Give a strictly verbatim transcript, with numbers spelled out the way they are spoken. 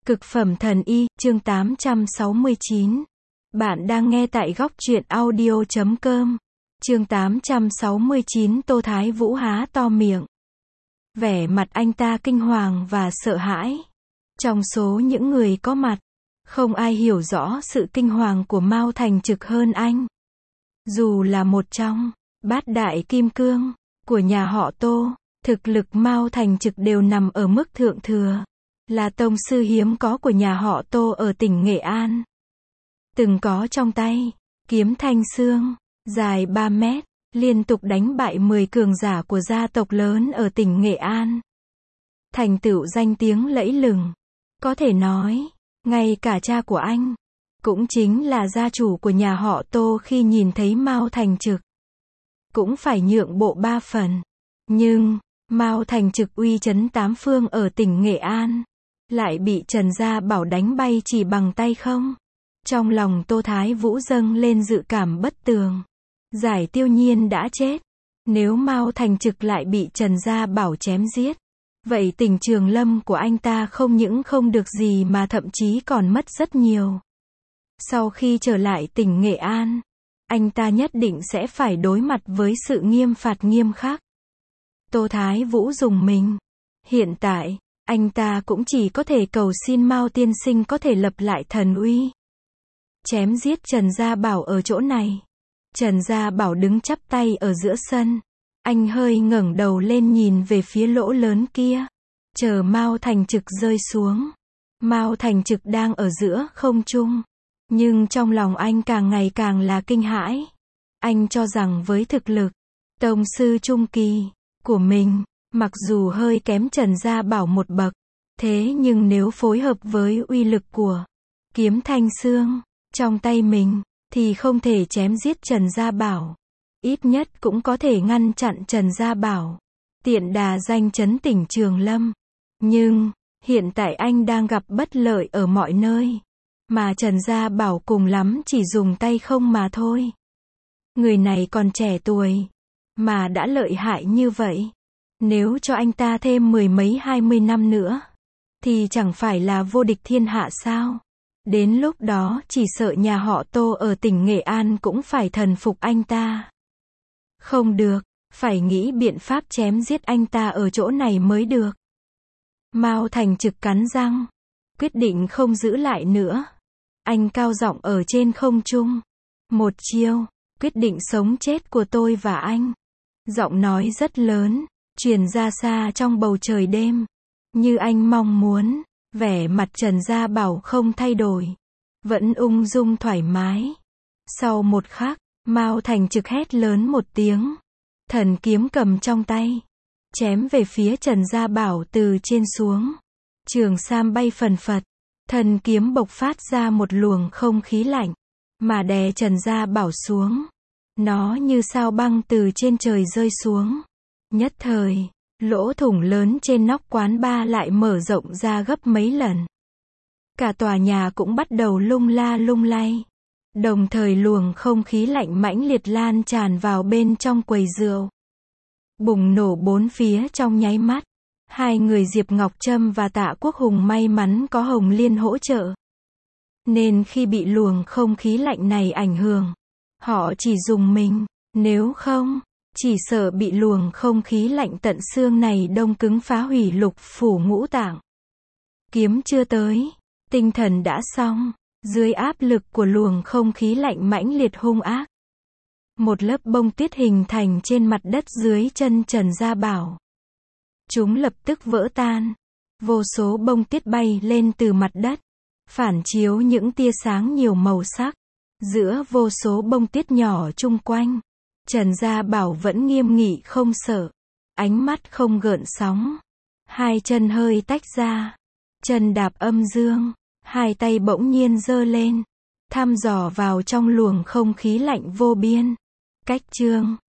Cực phẩm thần y, chương tám trăm sáu mươi chín. Bạn đang nghe tại góc truyện audio chấm com. Chương tám trăm sáu mươi chín. Tô Thái Vũ há to miệng. Vẻ mặt anh ta kinh hoàng và sợ hãi. Trong số những người có mặt, không ai hiểu rõ sự kinh hoàng của Mao Thành Trực hơn anh. Dù là một trong bát đại kim cương của nhà họ Tô, thực lực Mao Thành Trực đều nằm ở mức thượng thừa, là tông sư hiếm có của nhà họ Tô ở tỉnh Nghệ An. Từng có trong tay kiếm thanh xương dài ba mét, liên tục đánh bại mười cường giả của gia tộc lớn ở tỉnh Nghệ An. Thành tựu danh tiếng lẫy lừng. Có thể nói, ngay cả cha của anh, cũng chính là gia chủ của nhà họ Tô, khi nhìn thấy Mao Thành Trực, cũng phải nhượng bộ ba phần. Nhưng, Mao Thành Trực uy chấn tám phương ở tỉnh Nghệ An, lại bị Trần Gia Bảo đánh bay chỉ bằng tay không. Trong lòng Tô Thái Vũ dâng lên dự cảm bất tường. Giải Tiêu Nhiên đã chết. Nếu Mao Thành Trực lại bị Trần Gia Bảo chém giết, vậy tỉnh Trường Lâm của anh ta không những không được gì mà thậm chí còn mất rất nhiều. Sau khi trở lại tỉnh Nghệ An, anh ta nhất định sẽ phải đối mặt với sự nghiêm phạt nghiêm khắc. Tô Thái Vũ rùng mình. Hiện tại, anh ta cũng chỉ có thể cầu xin Mao tiên sinh có thể lập lại thần uy. Chém giết Trần Gia Bảo ở chỗ này. Trần Gia Bảo đứng chắp tay ở giữa sân. Anh hơi ngẩng đầu lên nhìn về phía lỗ lớn kia, chờ Mao Thành Trực rơi xuống. Mao Thành Trực đang ở giữa không trung, nhưng trong lòng anh càng ngày càng là kinh hãi. Anh cho rằng với thực lực tông sư trung kỳ của mình, mặc dù hơi kém Trần Gia Bảo một bậc, thế nhưng nếu phối hợp với uy lực của kiếm thanh xương trong tay mình, thì không thể chém giết Trần Gia Bảo. Ít nhất cũng có thể ngăn chặn Trần Gia Bảo tiện đà danh chấn tỉnh Trường Lâm. Nhưng, hiện tại anh đang gặp bất lợi ở mọi nơi, mà Trần Gia Bảo cùng lắm chỉ dùng tay không mà thôi. Người này còn trẻ tuổi, mà đã lợi hại như vậy. Nếu cho anh ta thêm mười mấy hai mươi năm nữa, thì chẳng phải là vô địch thiên hạ sao? Đến lúc đó chỉ sợ nhà họ Tô ở tỉnh Nghệ An cũng phải thần phục anh ta. Không được, phải nghĩ biện pháp chém giết anh ta ở chỗ này mới được. Mao Thành Trực cắn răng, quyết định không giữ lại nữa. Anh cao giọng ở trên không trung. Một chiêu, quyết định sống chết của tôi và anh. Giọng nói rất lớn, truyền ra xa trong bầu trời đêm. Như anh mong muốn, vẻ mặt Trần Gia Bảo không thay đổi, vẫn ung dung thoải mái. Sau một khắc, Mao Thành Trực hét lớn một tiếng, thần kiếm cầm trong tay, chém về phía Trần Gia Bảo từ trên xuống. Trường sam bay phần phật, thần kiếm bộc phát ra một luồng không khí lạnh, mà đè Trần Gia Bảo xuống. Nó như sao băng từ trên trời rơi xuống. Nhất thời, lỗ thủng lớn trên nóc quán bar lại mở rộng ra gấp mấy lần. Cả tòa nhà cũng bắt đầu lung la lung lay. Đồng thời luồng không khí lạnh mãnh liệt lan tràn vào bên trong quầy rượu. Bùng nổ bốn phía trong nháy mắt. Hai người Diệp Ngọc Trâm và Tạ Quốc Hùng may mắn có Hồng Liên hỗ trợ, nên khi bị luồng không khí lạnh này ảnh hưởng, họ chỉ dùng mình. Nếu không, chỉ sợ bị luồng không khí lạnh tận xương này đông cứng phá hủy lục phủ ngũ tạng. Kiếm chưa tới, tinh thần đã xong. Dưới áp lực của luồng không khí lạnh mãnh liệt hung ác, một lớp bông tuyết hình thành trên mặt đất dưới chân Trần Gia Bảo. Chúng lập tức vỡ tan. Vô số bông tuyết bay lên từ mặt đất, phản chiếu những tia sáng nhiều màu sắc. Giữa vô số bông tuyết nhỏ chung quanh, Trần Gia Bảo vẫn nghiêm nghị không sợ, ánh mắt không gợn sóng. Hai chân hơi tách ra, chân đạp âm dương, hai tay bỗng nhiên giơ lên, thăm dò vào trong luồng không khí lạnh vô biên. Cách chương